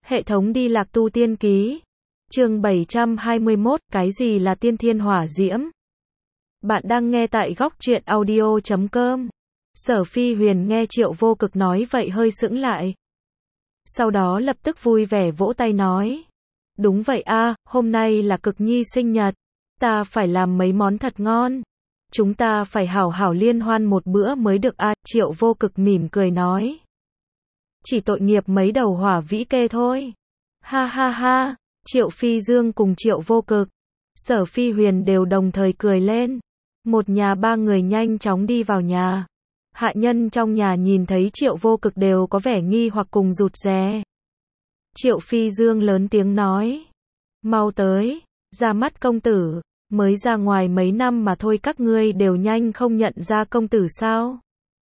Hệ thống đi lạc tu tiên ký. Chương 721, cái gì là tiên thiên hỏa diễm? Bạn đang nghe tại góc truyện audio.com. Sở Phi Huyền nghe Triệu Vô Cực nói vậy hơi sững lại. Sau đó lập tức vui vẻ vỗ tay nói. Đúng vậy a, hôm nay là Cực Nhi sinh nhật. Ta phải làm mấy món thật ngon. Chúng ta phải hảo hảo liên hoan một bữa mới được a. Triệu Vô Cực mỉm cười nói. Chỉ tội nghiệp mấy đầu hỏa vĩ kê thôi. Ha ha ha, Triệu Phi Dương cùng Triệu Vô Cực, Sở Phi Huyền đều đồng thời cười lên. Một nhà ba người nhanh chóng đi vào nhà. Hạ nhân trong nhà nhìn thấy Triệu Vô Cực đều có vẻ nghi hoặc cùng rụt rè. Triệu Phi Dương lớn tiếng nói. Mau tới, ra mắt công tử, mới ra ngoài mấy năm mà thôi các ngươi đều nhanh không nhận ra công tử sao?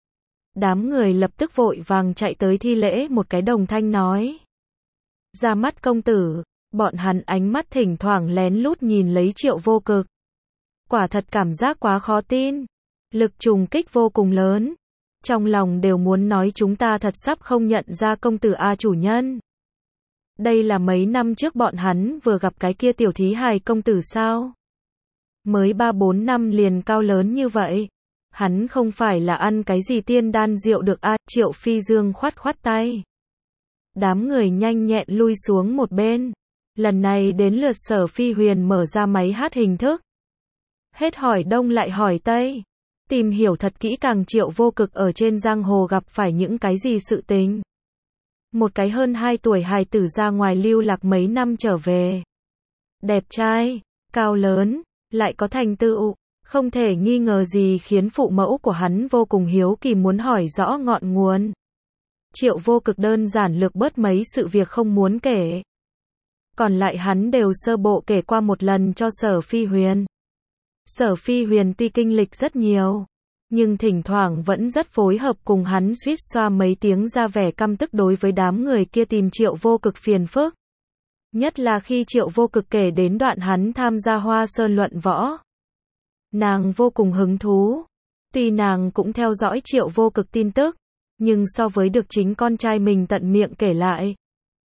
Đám người lập tức vội vàng chạy tới thi lễ một cái đồng thanh nói. Ra mắt công tử, bọn hắn ánh mắt thỉnh thoảng lén lút nhìn lấy Triệu Vô Cực. Quả thật cảm giác quá khó tin. Lực trùng kích vô cùng lớn. Trong lòng đều muốn nói chúng ta thật sắp không nhận ra công tử a chủ nhân. Đây là mấy năm trước bọn hắn vừa gặp cái kia tiểu thí hài công tử sao? Mới 3-4 năm liền cao lớn như vậy. Hắn không phải là ăn cái gì tiên đan rượu được a. Triệu Phi Dương khoát khoát tay. Đám người nhanh nhẹn lui xuống một bên. Lần này đến lượt Sở Phi Huyền mở ra máy hát hình thức. Hết hỏi đông lại hỏi tây. Tìm hiểu thật kỹ càng Triệu Vô Cực ở trên giang hồ gặp phải những cái gì sự tình. Một cái hơn 2 tuổi hài tử ra ngoài lưu lạc mấy năm trở về. Đẹp trai, cao lớn, lại có thành tựu. Không thể nghi ngờ gì khiến phụ mẫu của hắn vô cùng hiếu kỳ muốn hỏi rõ ngọn nguồn. Triệu Vô Cực đơn giản lược bớt mấy sự việc không muốn kể. Còn lại hắn đều sơ bộ kể qua một lần cho Sở Phi Huyền. Sở Phi Huyền tuy kinh lịch rất nhiều, nhưng thỉnh thoảng vẫn rất phối hợp cùng hắn suýt xoa mấy tiếng ra vẻ căm tức đối với đám người kia tìm Triệu Vô Cực phiền phức. Nhất là khi Triệu Vô Cực kể đến đoạn hắn tham gia Hoa Sơn luận võ. Nàng vô cùng hứng thú. Tuy nàng cũng theo dõi Triệu Vô Cực tin tức, nhưng so với được chính con trai mình tận miệng kể lại,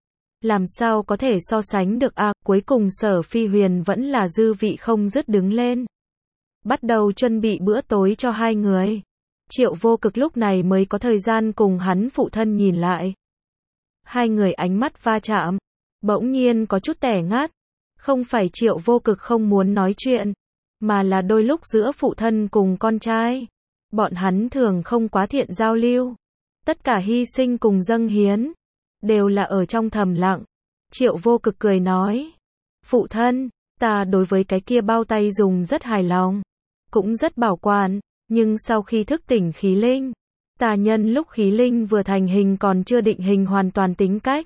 làm sao có thể so sánh được a. Cuối cùng Sở Phi Huyền vẫn là dư vị không dứt đứng lên. Bắt đầu chuẩn bị bữa tối cho hai người. Triệu Vô Cực lúc này mới có thời gian cùng hắn phụ thân nhìn lại. Hai người ánh mắt va chạm, bỗng nhiên có chút tẻ ngắt. Không phải Triệu Vô Cực không muốn nói chuyện, mà là đôi lúc giữa phụ thân cùng con trai, bọn hắn thường không quá thiện giao lưu. Tất cả hy sinh cùng dâng hiến, đều là ở trong thầm lặng. Triệu Vô Cực cười nói. Phụ thân, ta đối với cái kia bao tay dùng rất hài lòng. Cũng rất bảo quản, nhưng sau khi thức tỉnh khí linh, ta nhân lúc khí linh vừa thành hình còn chưa định hình hoàn toàn tính cách.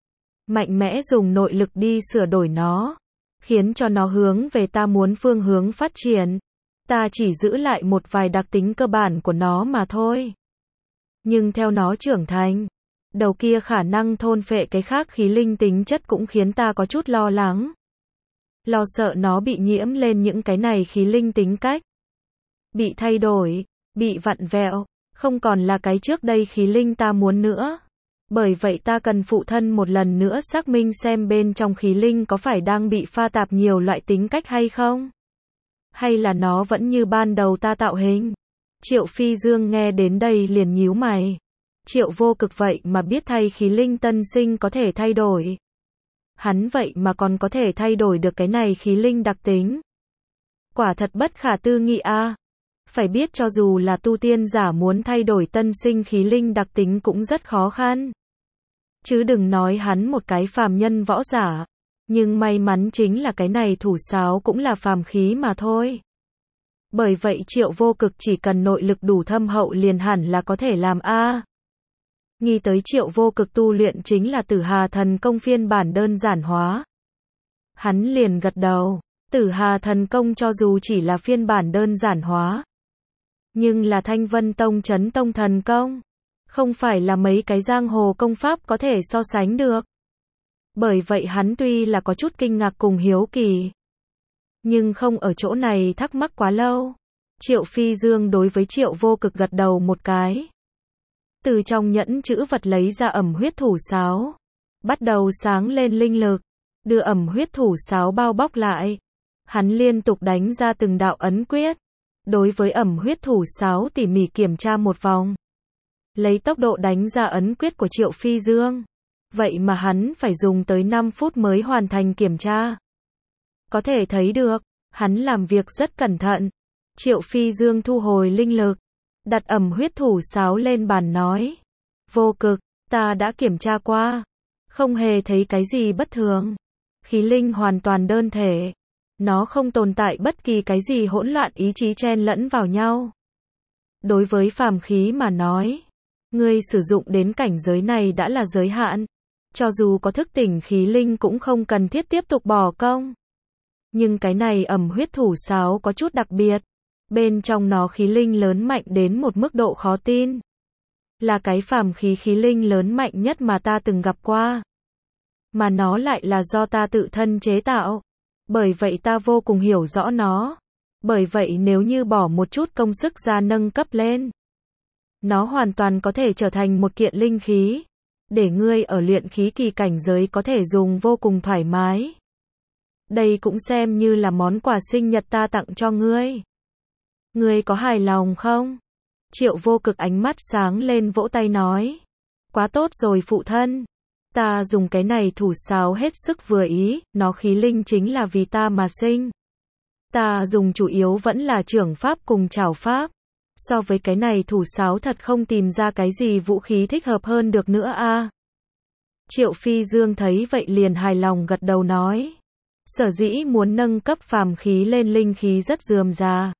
Mạnh mẽ dùng nội lực đi sửa đổi nó, khiến cho nó hướng về ta muốn phương hướng phát triển. Ta chỉ giữ lại một vài đặc tính cơ bản của nó mà thôi. Nhưng theo nó trưởng thành, đầu kia khả năng thôn phệ cái khác khí linh tính chất cũng khiến ta có chút lo lắng. Lo sợ nó bị nhiễm lên những cái này khí linh tính cách. Bị thay đổi, bị vặn vẹo, không còn là cái trước đây khí linh ta muốn nữa. Bởi vậy ta cần phụ thân một lần nữa xác minh xem bên trong khí linh có phải đang bị pha tạp nhiều loại tính cách hay không? Hay là nó vẫn như ban đầu ta tạo hình? Triệu Phi Dương nghe đến đây liền nhíu mày. Triệu Vô Cực vậy mà biết thay khí linh tân sinh có thể thay đổi. Hắn vậy mà còn có thể thay đổi được cái này khí linh đặc tính. Quả thật bất khả tư nghị a. Phải biết cho dù là tu tiên giả muốn thay đổi tân sinh khí linh đặc tính cũng rất khó khăn. Chứ đừng nói hắn một cái phàm nhân võ giả. Nhưng may mắn chính là cái này thủ sáo cũng là phàm khí mà thôi. Bởi vậy Triệu Vô Cực chỉ cần nội lực đủ thâm hậu liền hẳn là có thể làm a. Nghĩ tới Triệu Vô Cực tu luyện chính là Tử Hà Thần Công phiên bản đơn giản hóa. Hắn liền gật đầu. Tử Hà Thần Công cho dù chỉ là phiên bản đơn giản hóa, nhưng là Thanh Vân Tông Chấn Tông Thần Công, không phải là mấy cái giang hồ công pháp có thể so sánh được. Bởi vậy hắn tuy là có chút kinh ngạc cùng hiếu kỳ, nhưng không ở chỗ này thắc mắc quá lâu. Triệu Phi Dương đối với Triệu Vô Cực gật đầu một cái. Từ trong nhẫn chữ vật lấy ra ẩm huyết thủ sáo. bắt đầu sáng lên linh lực, đưa ẩm huyết thủ sáo bao bọc lại. Hắn liên tục đánh ra từng đạo ấn quyết. Đối với ẩm huyết thủ sáo tỉ mỉ kiểm tra một vòng. Lấy tốc độ đánh ra ấn quyết của Triệu Phi Dương. Vậy mà hắn phải dùng tới 5 phút mới hoàn thành kiểm tra. Có thể thấy được, hắn làm việc rất cẩn thận. Triệu Phi Dương thu hồi linh lực, đặt ẩm huyết thủ sáo lên bàn nói. Vô Cực, ta đã kiểm tra qua. Không hề thấy cái gì bất thường. Khí linh hoàn toàn đơn thể. Nó không tồn tại bất kỳ cái gì hỗn loạn ý chí chen lẫn vào nhau. Đối với phàm khí mà nói, ngươi sử dụng đến cảnh giới này đã là giới hạn. Cho dù có thức tỉnh khí linh cũng không cần thiết tiếp tục bỏ công. Nhưng cái này ẩm huyết thủ sáo có chút đặc biệt. Bên trong nó khí linh lớn mạnh đến một mức độ khó tin. Là cái phàm khí khí linh lớn mạnh nhất mà ta từng gặp qua. Mà nó lại là do ta tự thân chế tạo. Bởi vậy ta vô cùng hiểu rõ nó. Bởi vậy nếu như bỏ một chút công sức ra nâng cấp lên, nó hoàn toàn có thể trở thành một kiện linh khí. Để ngươi ở luyện khí kỳ cảnh giới có thể dùng vô cùng thoải mái. Đây cũng xem như là món quà sinh nhật ta tặng cho ngươi. Ngươi có hài lòng không? Triệu Vô Cực ánh mắt sáng lên vỗ tay nói. Quá tốt rồi phụ thân. Ta dùng cái này thủ sáo hết sức vừa ý, nó khí linh chính là vì ta mà sinh. Ta dùng chủ yếu vẫn là trưởng pháp cùng trảo pháp. So với cái này thủ sáo thật không tìm ra cái gì vũ khí thích hợp hơn được nữa a. Triệu Phi Dương thấy vậy liền hài lòng gật đầu nói. Sở dĩ muốn nâng cấp phàm khí lên linh khí rất rườm rà.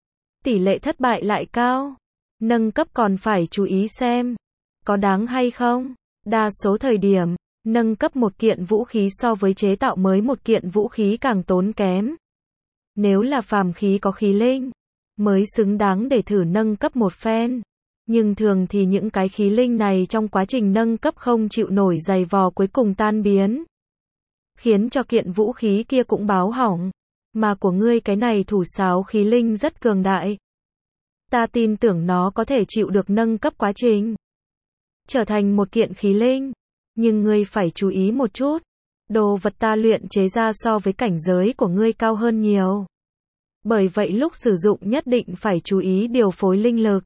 Tỷ lệ thất bại lại cao. Nâng cấp còn phải chú ý xem. Có đáng hay không? Đa số thời điểm, nâng cấp một kiện vũ khí so với chế tạo mới một kiện vũ khí càng tốn kém. Nếu là phàm khí có khí linh, mới xứng đáng để thử nâng cấp một phen. Nhưng thường thì những cái khí linh này trong quá trình nâng cấp không chịu nổi giày vò cuối cùng tan biến. Khiến cho kiện vũ khí kia cũng báo hỏng. Mà của ngươi cái này thủ sáo khí linh rất cường đại. Ta tin tưởng nó có thể chịu được nâng cấp quá trình. Trở thành một kiện khí linh. Nhưng ngươi phải chú ý một chút. Đồ vật ta luyện chế ra so với cảnh giới của ngươi cao hơn nhiều. Bởi vậy lúc sử dụng nhất định phải chú ý điều phối linh lực.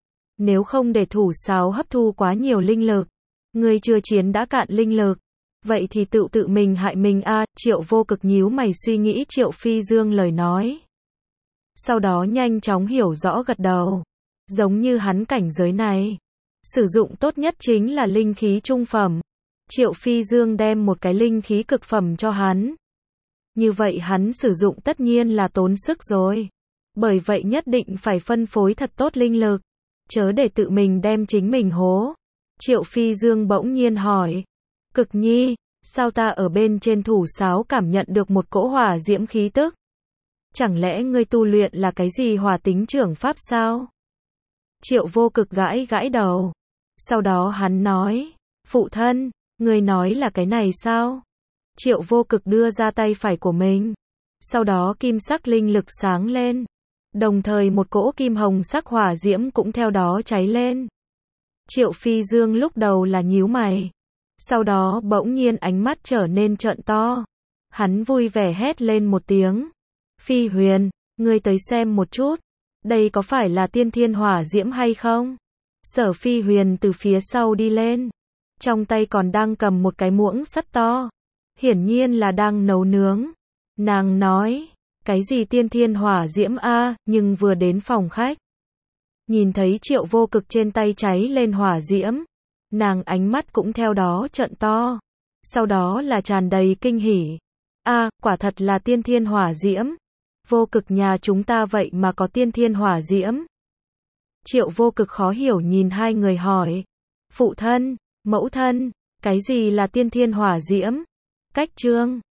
Nếu không để thủ sáo hấp thu quá nhiều linh lực, ngươi chưa chiến đã cạn linh lực. Vậy thì tự mình hại mình a. Triệu Vô Cực nhíu mày suy nghĩ Triệu Phi Dương lời nói. Sau đó nhanh chóng hiểu rõ gật đầu. Giống như hắn cảnh giới này, sử dụng tốt nhất chính là linh khí trung phẩm. Triệu Phi Dương đem một cái linh khí cực phẩm cho hắn. Như vậy hắn sử dụng tất nhiên là tốn sức rồi. Bởi vậy nhất định phải phân phối thật tốt linh lực. Chớ để tự mình đem chính mình hố. Triệu Phi Dương bỗng nhiên hỏi. Cực Nhi, sao ta ở bên trên thủ sáo cảm nhận được một cỗ hỏa diễm khí tức? Chẳng lẽ ngươi tu luyện là cái gì hỏa tính trưởng pháp sao? Triệu Vô Cực gãi gãi đầu. Sau đó hắn nói. Phụ thân, ngươi nói là cái này sao? Triệu Vô Cực đưa ra tay phải của mình. Sau đó kim sắc linh lực sáng lên. Đồng thời một cỗ kim hồng sắc hỏa diễm cũng theo đó cháy lên. Triệu Phi Dương lúc đầu là nhíu mày. Sau đó bỗng nhiên ánh mắt trở nên trợn to. Hắn vui vẻ hét lên một tiếng. Phi Huyền, ngươi tới xem một chút. Đây có phải là tiên thiên hỏa diễm hay không? Sở Phi Huyền từ phía sau đi lên. Trong tay còn đang cầm một cái muỗng sắt to. Hiển nhiên là đang nấu nướng. Nàng nói. Cái gì tiên thiên hỏa diễm a? Nhưng vừa đến phòng khách, nhìn thấy Triệu Vô Cực trên tay cháy lên hỏa diễm. Nàng ánh mắt cũng theo đó trợn to. Sau đó là tràn đầy kinh hỉ. A, quả thật là tiên thiên hỏa diễm. Vô Cực nhà chúng ta vậy mà có tiên thiên hỏa diễm. Triệu Vô Cực khó hiểu nhìn hai người hỏi. Phụ thân, mẫu thân, cái gì là tiên thiên hỏa diễm? Cách chương